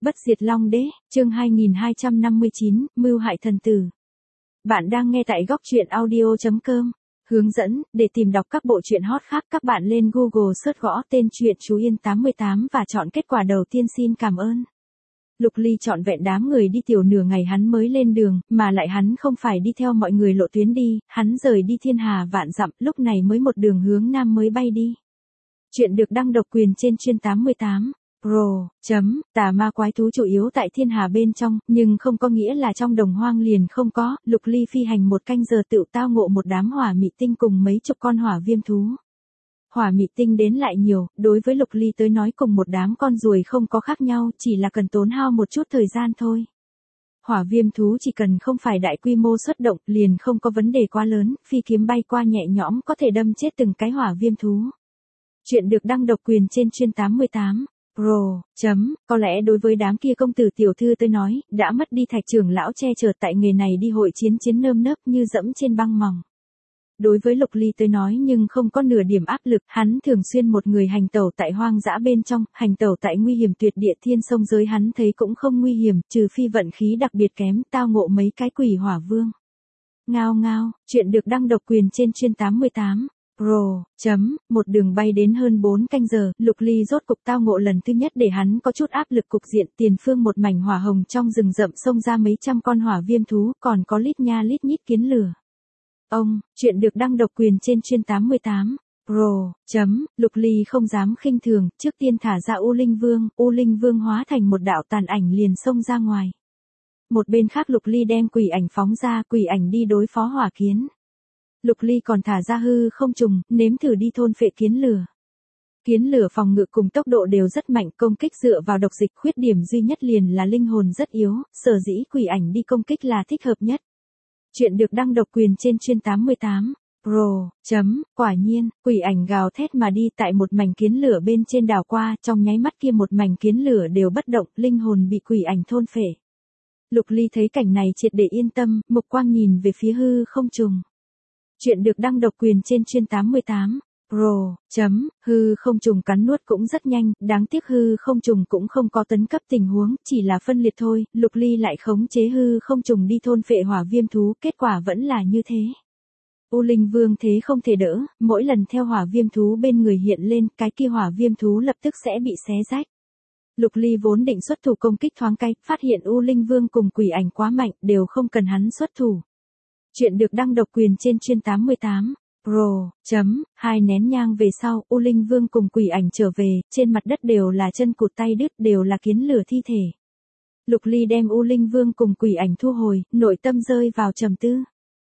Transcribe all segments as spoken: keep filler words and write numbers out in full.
Bất diệt Long Đế, chương hai nghìn hai trăm năm mươi chín, Mưu hại thần tử. Bạn đang nghe tại góc truyện audio chấm com. Hướng dẫn, để tìm đọc các bộ truyện hot khác các bạn lên Google search gõ tên truyện Chú Yên tám mươi tám và chọn kết quả đầu tiên xin cảm ơn. Lục Ly trọn vẹn đám người đi tiểu nửa ngày hắn mới lên đường, mà lại hắn không phải đi theo mọi người lộ tuyến đi, hắn rời đi thiên hà vạn dặm, lúc này mới một đường hướng nam mới bay đi. Chuyện được đăng độc quyền trên chuyên tám mươi tám. Pro, chấm, tà ma quái thú chủ yếu tại thiên hà bên trong, nhưng không có nghĩa là trong đồng hoang liền không có, Lục Ly phi hành một canh giờ tựu tao ngộ một đám hỏa mị tinh cùng mấy chục con hỏa viêm thú. Hỏa mị tinh đến lại nhiều, đối với Lục Ly tới nói cùng một đám con ruồi không có khác nhau, chỉ là cần tốn hao một chút thời gian thôi. Hỏa viêm thú chỉ cần không phải đại quy mô xuất động, liền không có vấn đề quá lớn, phi kiếm bay qua nhẹ nhõm có thể đâm chết từng cái hỏa viêm thú. Chuyện được đăng độc quyền trên chuyên tám mươi tám. Pro, chấm, có lẽ đối với đám kia công tử tiểu thư tới nói, đã mất đi Thạch trưởng lão che chở tại nghề này đi hội chiến chiến nơm nớp như dẫm trên băng mỏng. Đối với Lục Ly tới nói nhưng không có nửa điểm áp lực, hắn thường xuyên một người hành tẩu tại hoang dã bên trong, hành tẩu tại nguy hiểm tuyệt địa thiên sông giới hắn thấy cũng không nguy hiểm, trừ phi vận khí đặc biệt kém, tao ngộ mấy cái quỷ hỏa vương. Ngao ngao, chuyện được đăng độc quyền trên chuyên tám mươi tám. Pro, chấm, một đường bay đến hơn bốn canh giờ, Lục Ly rốt cục tao ngộ lần thứ nhất để hắn có chút áp lực cục diện, tiền phương một mảnh hỏa hồng trong rừng rậm xông ra mấy trăm con hỏa viêm thú, còn có lít nha lít nhít kiến lửa. Ông, chuyện được đăng độc quyền trên chuyên tám mươi tám. Pro, chấm, Lục Ly không dám khinh thường, trước tiên thả ra U Linh Vương, U Linh Vương hóa thành một đạo tàn ảnh liền xông ra ngoài. Một bên khác Lục Ly đem quỷ ảnh phóng ra, quỷ ảnh đi đối phó hỏa kiến. Lục Ly còn thả ra hư không trùng, nếm thử đi thôn phệ kiến lửa. Kiến lửa phòng ngự cùng tốc độ đều rất mạnh, công kích dựa vào độc dịch, khuyết điểm duy nhất liền là linh hồn rất yếu, sở dĩ quỷ ảnh đi công kích là thích hợp nhất. Chuyện được đăng độc quyền trên chuyên tám mươi tám. Pro, chấm, quả nhiên, quỷ ảnh gào thét mà đi tại một mảnh kiến lửa bên trên đảo qua, trong nháy mắt kia một mảnh kiến lửa đều bất động, linh hồn bị quỷ ảnh thôn phệ. Lục Ly thấy cảnh này triệt để yên tâm, mục quang nhìn về phía hư không trùng. Chuyện được đăng độc quyền trên chuyên tám mươi tám. Pro, chấm, hư không trùng cắn nuốt cũng rất nhanh, đáng tiếc hư không trùng cũng không có tấn cấp tình huống, chỉ là phân liệt thôi, Lục Ly lại khống chế hư không trùng đi thôn phệ hỏa viêm thú, kết quả vẫn là như thế. U Linh Vương thế không thể đỡ, mỗi lần theo hỏa viêm thú bên người hiện lên, cái kia hỏa viêm thú lập tức sẽ bị xé rách. Lục Ly vốn định xuất thủ công kích thoáng cái, phát hiện U Linh Vương cùng quỷ ảnh quá mạnh, đều không cần hắn xuất thủ. Chuyện được đăng độc quyền trên chuyên tám mươi tám. Pro, chấm, hai nén nhang về sau, U Linh Vương cùng quỷ ảnh trở về, trên mặt đất đều là chân cụt tay đứt, đều là kiến lửa thi thể. Lục Ly đem U Linh Vương cùng quỷ ảnh thu hồi, nội tâm rơi vào trầm tư.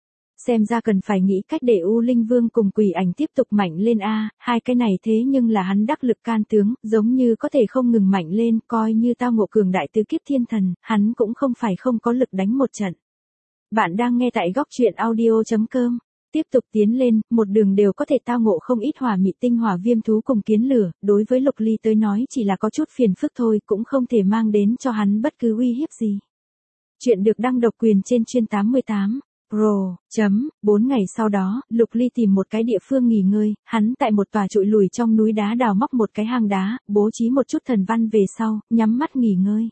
Xem ra cần phải nghĩ cách để U Linh Vương cùng quỷ ảnh tiếp tục mạnh lên a, hai cái này thế nhưng là hắn đắc lực can tướng, giống như có thể không ngừng mạnh lên, coi như tao ngộ cường đại tứ kiếp thiên thần, hắn cũng không phải không có lực đánh một trận. Bạn đang nghe tại góc truyện audio chấm com. Tiếp tục tiến lên, một đường đều có thể tao ngộ không ít hỏa mị tinh hỏa viêm thú cùng kiến lửa, đối với Lục Ly tới nói chỉ là có chút phiền phức thôi, cũng không thể mang đến cho hắn bất cứ uy hiếp gì. Chuyện được đăng độc quyền trên chuyên tám mươi tám. Pro, chấm, bốn ngày sau đó, Lục Ly tìm một cái địa phương nghỉ ngơi, hắn tại một tòa trụi lùi trong núi đá đào móc một cái hang đá, bố trí một chút thần văn về sau, nhắm mắt nghỉ ngơi.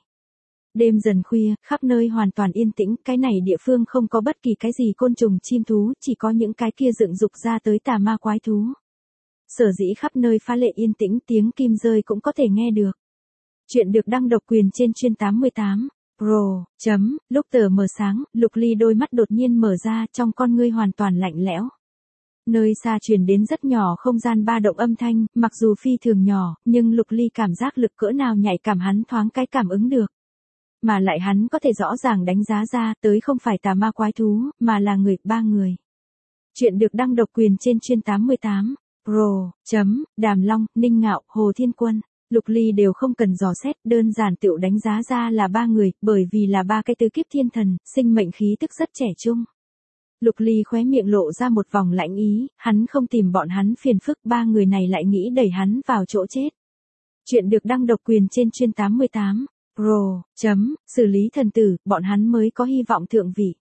Đêm dần khuya, khắp nơi hoàn toàn yên tĩnh, cái này địa phương không có bất kỳ cái gì côn trùng chim thú, chỉ có những cái kia dựng dục ra tới tà ma quái thú. Sở dĩ khắp nơi phá lệ yên tĩnh, tiếng kim rơi cũng có thể nghe được. Chuyện được đăng độc quyền trên chuyên tám mươi tám. Pro, chấm, lúc tờ mờ sáng, Lục Ly đôi mắt đột nhiên mở ra, trong con ngươi hoàn toàn lạnh lẽo. Nơi xa truyền đến rất nhỏ không gian ba động âm thanh, mặc dù phi thường nhỏ, nhưng Lục Ly cảm giác lực cỡ nào nhạy cảm hắn thoáng cái cảm ứng được. Mà lại hắn có thể rõ ràng đánh giá ra, tới không phải tà ma quái thú, mà là người, ba người. Chuyện được đăng độc quyền trên chuyên tám mươi tám. Pro, chấm, Đàm Long, Ninh Ngạo, Hồ Thiên Quân. Lục Ly đều không cần dò xét, đơn giản tựu đánh giá ra là ba người, bởi vì là ba cái tứ kiếp thiên thần, sinh mệnh khí tức rất trẻ trung. Lục Ly khóe miệng lộ ra một vòng lạnh ý, hắn không tìm bọn hắn phiền phức, ba người này lại nghĩ đẩy hắn vào chỗ chết. Chuyện được đăng độc quyền trên chuyên tám mươi tám. Pro, chấm, xử lý thần tử, bọn hắn mới có hy vọng thượng vị.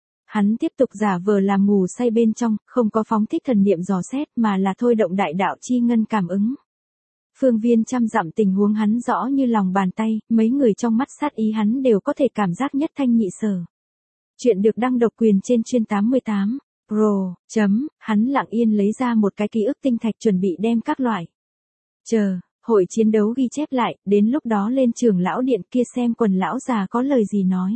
Hắn tiếp tục giả vờ làm ngủ say bên trong, không có phóng thích thần niệm dò xét mà là thôi động đại đạo chi ngân cảm ứng. phương viên trăm dặm tình huống hắn rõ như lòng bàn tay, mấy người trong mắt sát ý hắn đều có thể cảm giác nhất thanh nhị sở. Chuyện được đăng độc quyền trên chuyên tám mươi tám. Pro, chấm, hắn lặng yên lấy ra một cái ký ức tinh thạch chuẩn bị đem các loại. Chờ, hội chiến đấu ghi chép lại, đến lúc đó lên trưởng lão điện kia xem quần lão già có lời gì nói.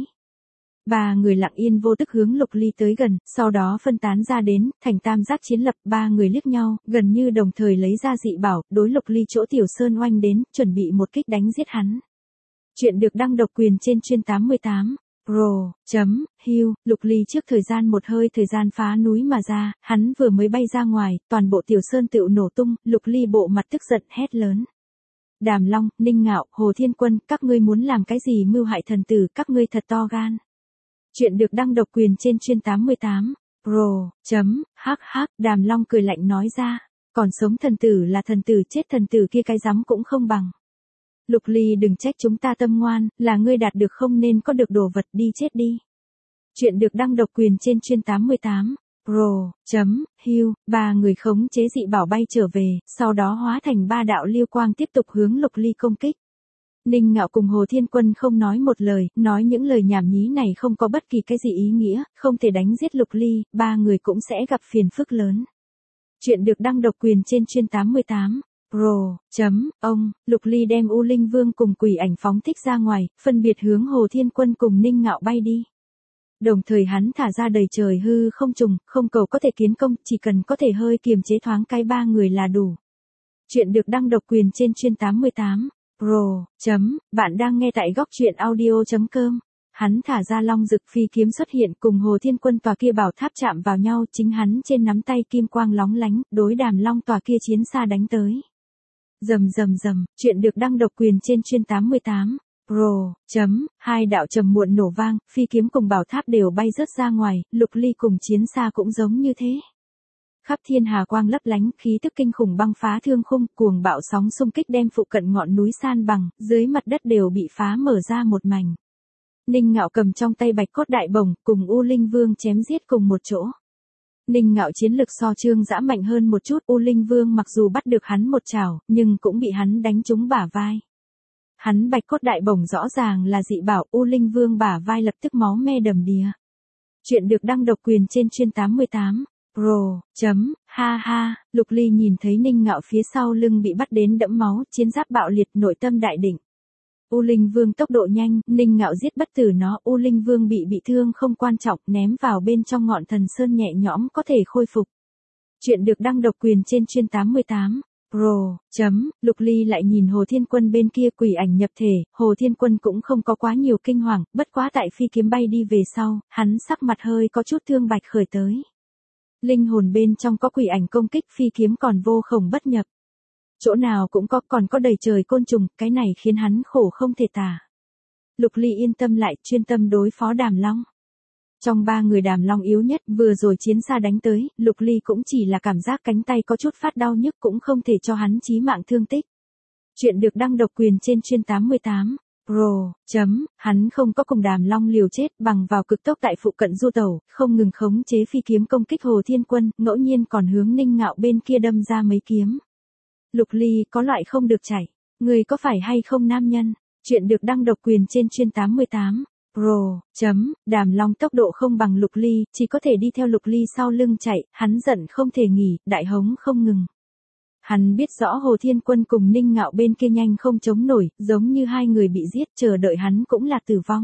Ba người lặng yên vô tức hướng Lục Ly tới gần, sau đó phân tán ra đến, thành tam giác chiến lập, ba người liếc nhau, gần như đồng thời lấy ra dị bảo, đối Lục Ly chỗ Tiểu Sơn oanh đến, chuẩn bị một kích đánh giết hắn. Chuyện được đăng độc quyền trên chuyên tám mươi tám. Pro, chấm, hưu, Lục Ly trước thời gian một hơi thời gian phá núi mà ra, hắn vừa mới bay ra ngoài, toàn bộ Tiểu Sơn tựu nổ tung, Lục Ly bộ mặt tức giận hét lớn. Đàm Long, Ninh Ngạo, Hồ Thiên Quân, các ngươi muốn làm cái gì mưu hại thần tử, các ngươi thật to gan. Chuyện được đăng độc quyền trên chuyên tám mươi tám. Pro, chấm, hắc hắc, Đàm Long cười lạnh nói ra, còn sống thần tử là thần tử, chết thần tử kia cái rắm cũng không bằng. Lục Ly đừng trách chúng ta tâm ngoan, là ngươi đạt được không nên có được đồ vật, đi chết đi. Chuyện được đăng độc quyền trên chuyên tám mươi tám. Pro, chấm, hưu, ba người khống chế dị bảo bay trở về, sau đó hóa thành ba đạo lưu quang tiếp tục hướng Lục Ly công kích. Ninh Ngạo cùng Hồ Thiên Quân không nói một lời, nói những lời nhảm nhí này không có bất kỳ cái gì ý nghĩa, không thể đánh giết Lục Ly, ba người cũng sẽ gặp phiền phức lớn. Chuyện được đăng độc quyền trên chuyên tám mươi tám. Pro, chấm, ông, Lục Ly đem U Linh Vương cùng quỷ ảnh phóng thích ra ngoài, phân biệt hướng Hồ Thiên Quân cùng Ninh Ngạo bay đi. Đồng thời hắn thả ra đầy trời hư không trùng, không cầu có thể kiến công, chỉ cần có thể hơi kiềm chế thoáng cái ba người là đủ. Chuyện được đăng độc quyền trên chuyên tám mươi tám. Pro, chấm, bạn đang nghe tại góc truyện audio chấm com. Hắn thả ra long dực phi kiếm xuất hiện cùng Hồ Thiên Quân tòa kia bảo tháp chạm vào nhau, chính hắn trên nắm tay kim quang lóng lánh, đối Đàm Long tòa kia chiến xa đánh tới. Rầm rầm rầm, chuyện được đăng độc quyền trên chuyên tám mươi tám. Pro, chấm, hai đạo trầm muộn nổ vang, phi kiếm cùng bảo tháp đều bay rớt ra ngoài, Lục Ly cùng chiến xa cũng giống như thế. Khắp thiên hà quang lấp lánh, khí tức kinh khủng băng phá thương khung, cuồng bạo sóng xung kích đem phụ cận ngọn núi san bằng, dưới mặt đất đều bị phá mở ra một mảnh. Ninh Ngạo cầm trong tay bạch cốt đại bổng, cùng U Linh Vương chém giết cùng một chỗ. Ninh Ngạo chiến lực so Trương Dã mạnh hơn một chút, U Linh Vương mặc dù bắt được hắn một chảo, nhưng cũng bị hắn đánh trúng bả vai. Hắn bạch cốt đại bổng rõ ràng là dị bảo, U Linh Vương bả vai lập tức máu me đầm đìa. Chuyện được đăng độc quyền trên chuyên tám mươi tám. Pro, chấm, ha ha, Lục Ly nhìn thấy Ninh Ngạo phía sau lưng bị bắt đến đẫm máu, chiến giáp bạo liệt, nội tâm đại định. U Linh Vương tốc độ nhanh, Ninh Ngạo giết bất tử nó, U Linh Vương bị bị thương không quan trọng, ném vào bên trong ngọn thần sơn nhẹ nhõm có thể khôi phục. Chuyện được đăng độc quyền trên chuyên tám mươi tám. Pro, chấm, Lục Ly lại nhìn Hồ Thiên Quân bên kia quỷ ảnh nhập thể, Hồ Thiên Quân cũng không có quá nhiều kinh hoàng, bất quá tại phi kiếm bay đi về sau, hắn sắc mặt hơi có chút thương bạch khởi tới. Linh hồn bên trong có quỷ ảnh công kích, phi kiếm còn vô khổng bất nhập. Chỗ nào cũng có, còn có đầy trời côn trùng, cái này khiến hắn khổ không thể tả. Lục Ly yên tâm lại, chuyên tâm đối phó Đàm Long. Trong ba người Đàm Long yếu nhất, vừa rồi chiến xa đánh tới, Lục Ly cũng chỉ là cảm giác cánh tay có chút phát đau nhức, cũng không thể cho hắn chí mạng thương tích. Chuyện được đăng độc quyền trên chuyên tám mươi tám. Pro, chấm, hắn không có cùng Đàm Long liều chết, bằng vào cực tốc tại phụ cận du tẩu, không ngừng khống chế phi kiếm công kích Hồ Thiên Quân, ngẫu nhiên còn hướng Ninh Ngạo bên kia đâm ra mấy kiếm. Lục Ly có loại không được chảy, người có phải hay không nam nhân? Chuyện được đăng độc quyền trên chuyên tám mươi tám. Pro, chấm, Đàm Long tốc độ không bằng Lục Ly, chỉ có thể đi theo Lục Ly sau lưng chạy, hắn giận không thể nghỉ, đại hống không ngừng. Hắn biết rõ Hồ Thiên Quân cùng Ninh Ngạo bên kia nhanh không chống nổi, giống như hai người bị giết, chờ đợi hắn cũng là tử vong.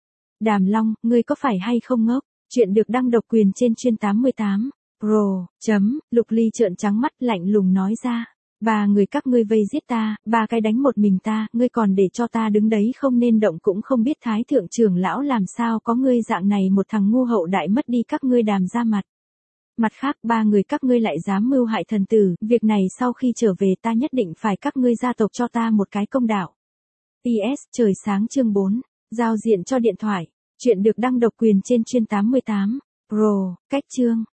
Đàm Long, ngươi có phải hay không ngốc? Chuyện được đăng độc quyền trên chuyên tám mươi tám. Pro, chấm, Lục Ly trợn trắng mắt lạnh lùng nói ra. Ba người các ngươi vây giết ta, ba cái đánh một mình ta, ngươi còn để cho ta đứng đấy không nên động, cũng không biết Thái thượng trưởng lão làm sao có ngươi dạng này một thằng ngu hậu đại mất đi các ngươi Đàm ra mặt. Mặt khác ba người các ngươi lại dám mưu hại thần tử, việc này sau khi trở về ta nhất định phải các ngươi gia tộc cho ta một cái công đạo. pê ét trời sáng chương bốn, giao diện cho điện thoại. Chuyện được đăng độc quyền trên chuyên tám mươi tám. Pro, cách chương.